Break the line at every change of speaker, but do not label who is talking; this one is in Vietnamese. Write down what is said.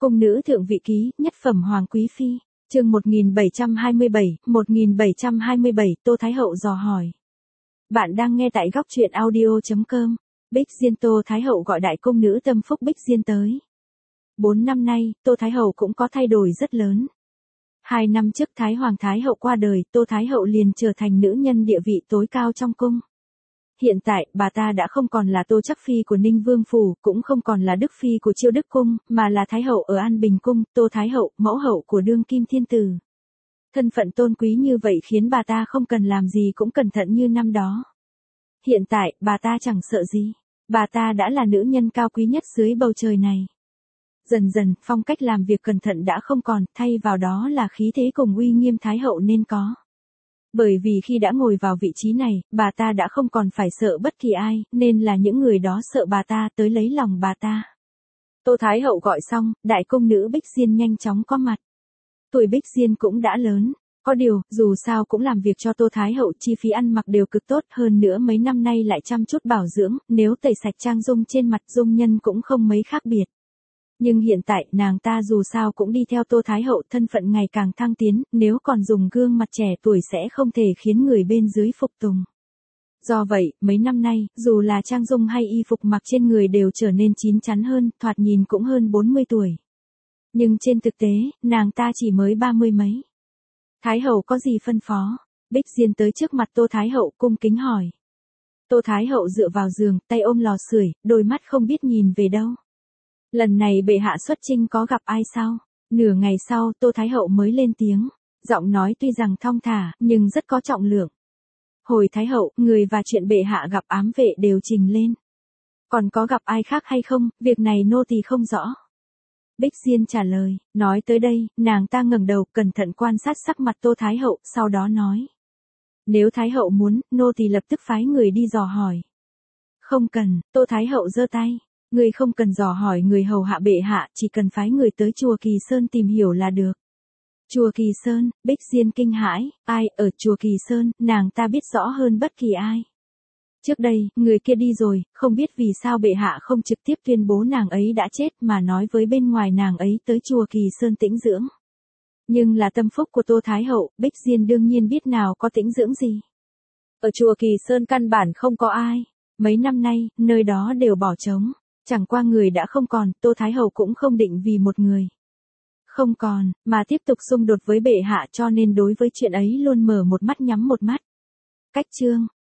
Cung nữ thượng vị ký, nhất phẩm hoàng quý phi, chương 1727, Tô Thái Hậu dò hỏi. Bạn đang nghe tại góc truyện audio.com. Bích Diên. Tô Thái Hậu gọi đại cung nữ tâm phúc Bích Diên tới. 4 năm nay, Tô Thái Hậu cũng có thay đổi rất lớn. 2 năm trước Thái Hoàng Thái Hậu qua đời, Tô Thái Hậu liền trở thành nữ nhân địa vị tối cao trong cung. Hiện tại, bà ta đã không còn là Tô Chắc Phi của Ninh Vương Phủ, cũng không còn là Đức Phi của Chiêu Đức Cung, mà là Thái Hậu ở An Bình Cung, Tô Thái Hậu, mẫu hậu của đương kim thiên tử. Thân phận tôn quý như vậy khiến bà ta không cần làm gì cũng cẩn thận như năm đó. Hiện tại, bà ta chẳng sợ gì. Bà ta đã là nữ nhân cao quý nhất dưới bầu trời này. Dần dần, phong cách làm việc cẩn thận đã không còn, thay vào đó là khí thế cùng uy nghiêm Thái Hậu nên có. Bởi vì khi đã ngồi vào vị trí này, bà ta đã không còn phải sợ bất kỳ ai, nên là những người đó sợ bà ta tới lấy lòng bà ta. Tô Thái Hậu gọi xong, đại cung nữ Bích Diên nhanh chóng có mặt. Tuổi Bích Diên cũng đã lớn. Có điều, dù sao cũng làm việc cho Tô Thái Hậu, chi phí ăn mặc đều cực tốt, hơn nữa mấy năm nay lại chăm chút bảo dưỡng, nếu tẩy sạch trang dung trên mặt dung nhân cũng không mấy khác biệt. Nhưng hiện tại, nàng ta dù sao cũng đi theo Tô Thái Hậu, thân phận ngày càng thăng tiến, nếu còn dùng gương mặt trẻ tuổi sẽ không thể khiến người bên dưới phục tùng. Do vậy, mấy năm nay, dù là trang dung hay y phục mặc trên người đều trở nên chín chắn hơn, thoạt nhìn cũng hơn 40 tuổi. Nhưng trên thực tế, nàng ta chỉ mới 30 mấy. Thái Hậu có gì phân phó? Bích Diên tới trước mặt Tô Thái Hậu cung kính hỏi. Tô Thái Hậu dựa vào giường, tay ôm lò sưởi, đôi mắt không biết nhìn về đâu. Lần này bệ hạ xuất chinh có gặp ai sao? Nửa ngày sau, Tô Thái Hậu mới lên tiếng. Giọng nói tuy rằng thong thả, nhưng rất có trọng lượng. Hồi Thái Hậu, người và chuyện bệ hạ gặp ám vệ đều trình lên. Còn có gặp ai khác hay không, việc này nô tỳ không rõ. Bích Diên trả lời, nói tới đây, nàng ta ngẩng đầu, cẩn thận quan sát sắc mặt Tô Thái Hậu, sau đó nói. Nếu Thái Hậu muốn, nô tỳ lập tức phái người đi dò hỏi. Không cần, Tô Thái Hậu giơ tay. Người không cần dò hỏi người hầu hạ bệ hạ, chỉ cần phái người tới chùa Kỳ Sơn tìm hiểu là được. Chùa Kỳ Sơn, Bích Diên kinh hãi, ai ở chùa Kỳ Sơn, nàng ta biết rõ hơn bất kỳ ai. Trước đây, người kia đi rồi, không biết vì sao bệ hạ không trực tiếp tuyên bố nàng ấy đã chết mà nói với bên ngoài nàng ấy tới chùa Kỳ Sơn tĩnh dưỡng. Nhưng là tâm phúc của Tô Thái Hậu, Bích Diên đương nhiên biết nào có tĩnh dưỡng gì. Ở chùa Kỳ Sơn căn bản không có ai. Mấy năm nay, nơi đó đều bỏ trống. Chẳng qua người đã không còn, Tô Thái Hậu cũng không định vì một người không còn, mà tiếp tục xung đột với bệ hạ, cho nên đối với chuyện ấy luôn mở một mắt nhắm một mắt. Cách chương